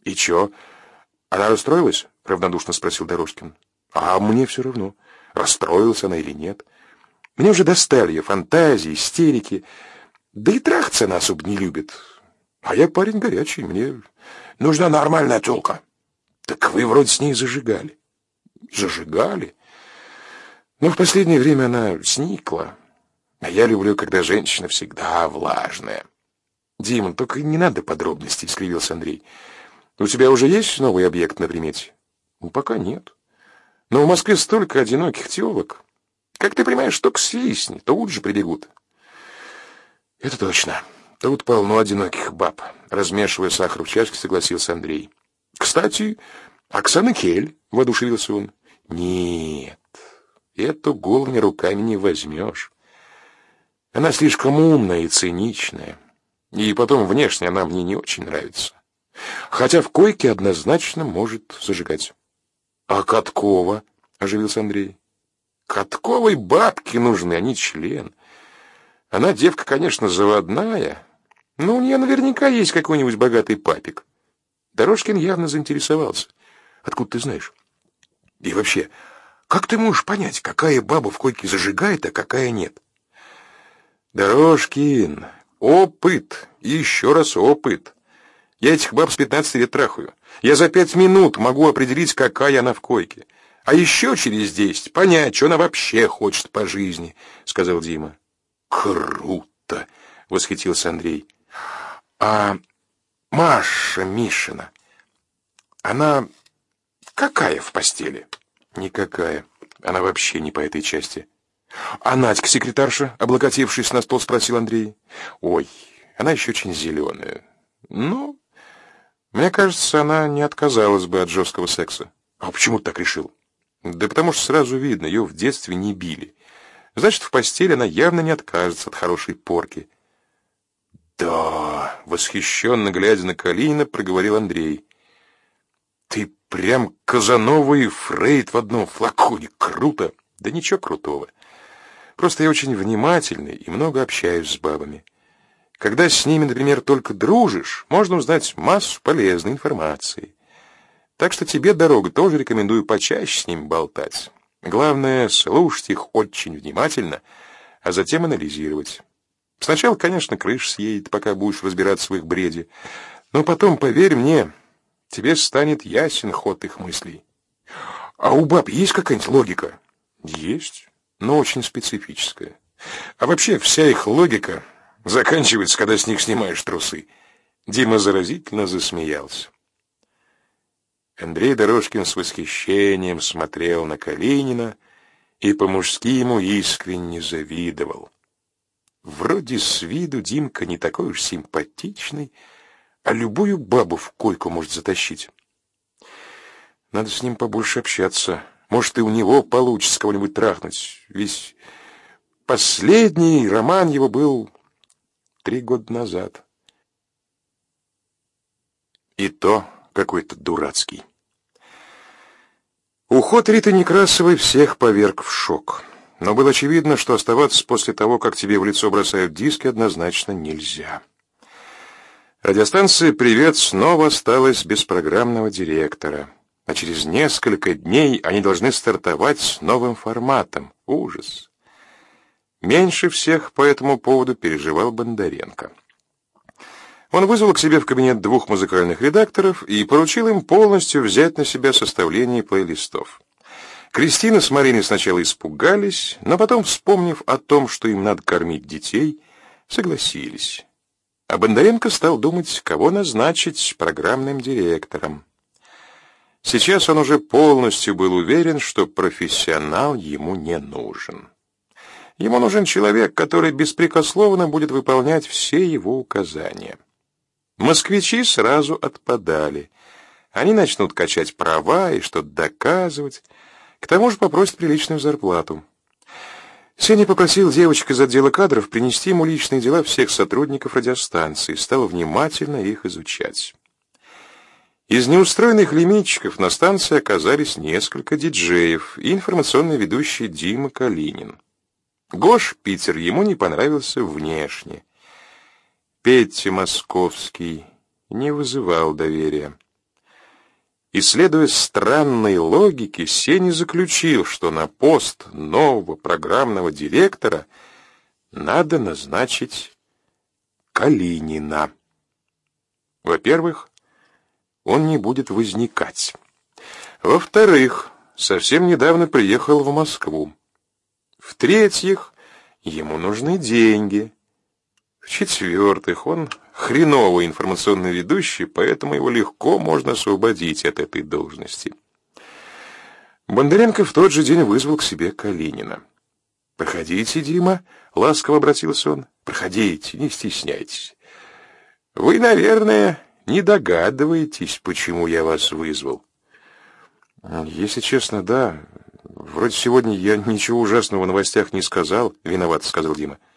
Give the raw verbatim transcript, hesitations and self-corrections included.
И чё? Она расстроилась? Равнодушно спросил Дорожкин. А мне все равно, расстроилась она или нет. Мне уже достали ее фантазии, истерики. Да и трахаться она особо не любит. А я парень горячий, мне нужна нормальная тёлка. Так вы вроде с ней зажигали. Зажигали? Но в последнее время она сникла. А я люблю, когда женщина всегда влажная. Дима, только не надо подробностей, скривился Андрей. У тебя уже есть новый объект на примете? Ну, пока нет. Но в Москве столько одиноких тёлок. Как ты понимаешь, только свистни, тут же прибегут. Это точно. Тут полно одиноких баб. Размешивая сахар в чашке, согласился Андрей. Кстати, Оксана Кель, воодушевился он. Нет, эту голыми руками не возьмешь. Она слишком умная и циничная. И потом внешне она мне не очень нравится. Хотя в койке однозначно может зажигать. А Каткова? Оживился Андрей. Катковой бабки нужны, а не член. Она девка, конечно, заводная, но у нее наверняка есть какой-нибудь богатый папик. Дорожкин явно заинтересовался. Откуда ты знаешь? И вообще, как ты можешь понять, какая баба в койке зажигает, а какая нет? Дорожкин, опыт, и еще раз опыт. Я этих баб с пятнадцати лет трахаю. Я за пять минут могу определить, какая она в койке. А еще через десять понять, что она вообще хочет по жизни, сказал Дима. Круто, восхитился Андрей. А Маша Мишина, она какая в постели? Никакая. Она вообще не по этой части. А Надька, секретарша, облокотившись на стол, спросил Андрей. Ой, она еще очень зеленая. Ну, мне кажется, она не отказалась бы от жесткого секса. А почему ты так решил? Да потому что сразу видно, ее в детстве не били. Значит, в постели она явно не откажется от хорошей порки. Да, восхищенно глядя на Калинина, проговорил Андрей. Ты прям Казанова и Фрейд в одном флаконе. Круто. Да ничего крутого. Просто я очень внимательный и много общаюсь с бабами. Когда с ними, например, только дружишь, можно узнать массу полезной информации. Так что тебе, дорога, тоже рекомендую почаще с ними болтать. Главное, слушать их очень внимательно, а затем анализировать. Сначала, конечно, крыша съедет, пока будешь разбираться в их бреде, но потом, поверь мне, тебе станет ясен ход их мыслей. А у баб есть какая-нибудь логика? Есть, но очень специфическая. А вообще вся их логика заканчивается, когда с них снимаешь трусы. Дима заразительно засмеялся. Андрей Дорожкин с восхищением смотрел на Калинина и по-мужски ему искренне завидовал. Вроде с виду Димка не такой уж симпатичный, а любую бабу в койку может затащить. Надо с ним побольше общаться. Может, и у него получится кого-нибудь трахнуть. Ведь последний роман его был три года назад. И то какой-то дурацкий. Уход Риты Некрасовой всех поверг в шок. Но было очевидно, что оставаться после того, как тебе в лицо бросают диски, однозначно нельзя. Радиостанция «Привет» снова осталась без программного директора. А через несколько дней они должны стартовать с новым форматом. Ужас. Меньше всех по этому поводу переживал Бондаренко. Он вызвал к себе в кабинет двух музыкальных редакторов и поручил им полностью взять на себя составление плейлистов. Кристина с Мариной сначала испугались, но потом, вспомнив о том, что им надо кормить детей, согласились. А Бондаренко стал думать, кого назначить программным директором. Сейчас он уже полностью был уверен, что профессионал ему не нужен. Ему нужен человек, который беспрекословно будет выполнять все его указания. Москвичи сразу отпадали. Они начнут качать права и что-то доказывать. К тому же попросят приличную зарплату. Сеня попросил девочек из отдела кадров принести ему личные дела всех сотрудников радиостанции, стал внимательно их изучать. Из неустроенных лимитчиков на станции оказались несколько диджеев и информационный ведущий Дима Калинин. Гош Питер ему не понравился внешне. Петя Московский не вызывал доверия. И, следуя странной логике, Сеня заключил, что на пост нового программного директора надо назначить Калинина. Во-первых, он не будет возникать. Во-вторых, совсем недавно приехал в Москву. В-третьих, ему нужны деньги. В-четвертых, он хреновый информационный ведущий, поэтому его легко можно освободить от этой должности. Бондаренко в тот же день вызвал к себе Калинина. «Проходите, Дима», — ласково обратился он. «Проходите, не стесняйтесь. Вы, наверное, не догадываетесь, почему я вас вызвал». «Если честно, да. Вроде сегодня я ничего ужасного в новостях не сказал», — виноват сказал Дима.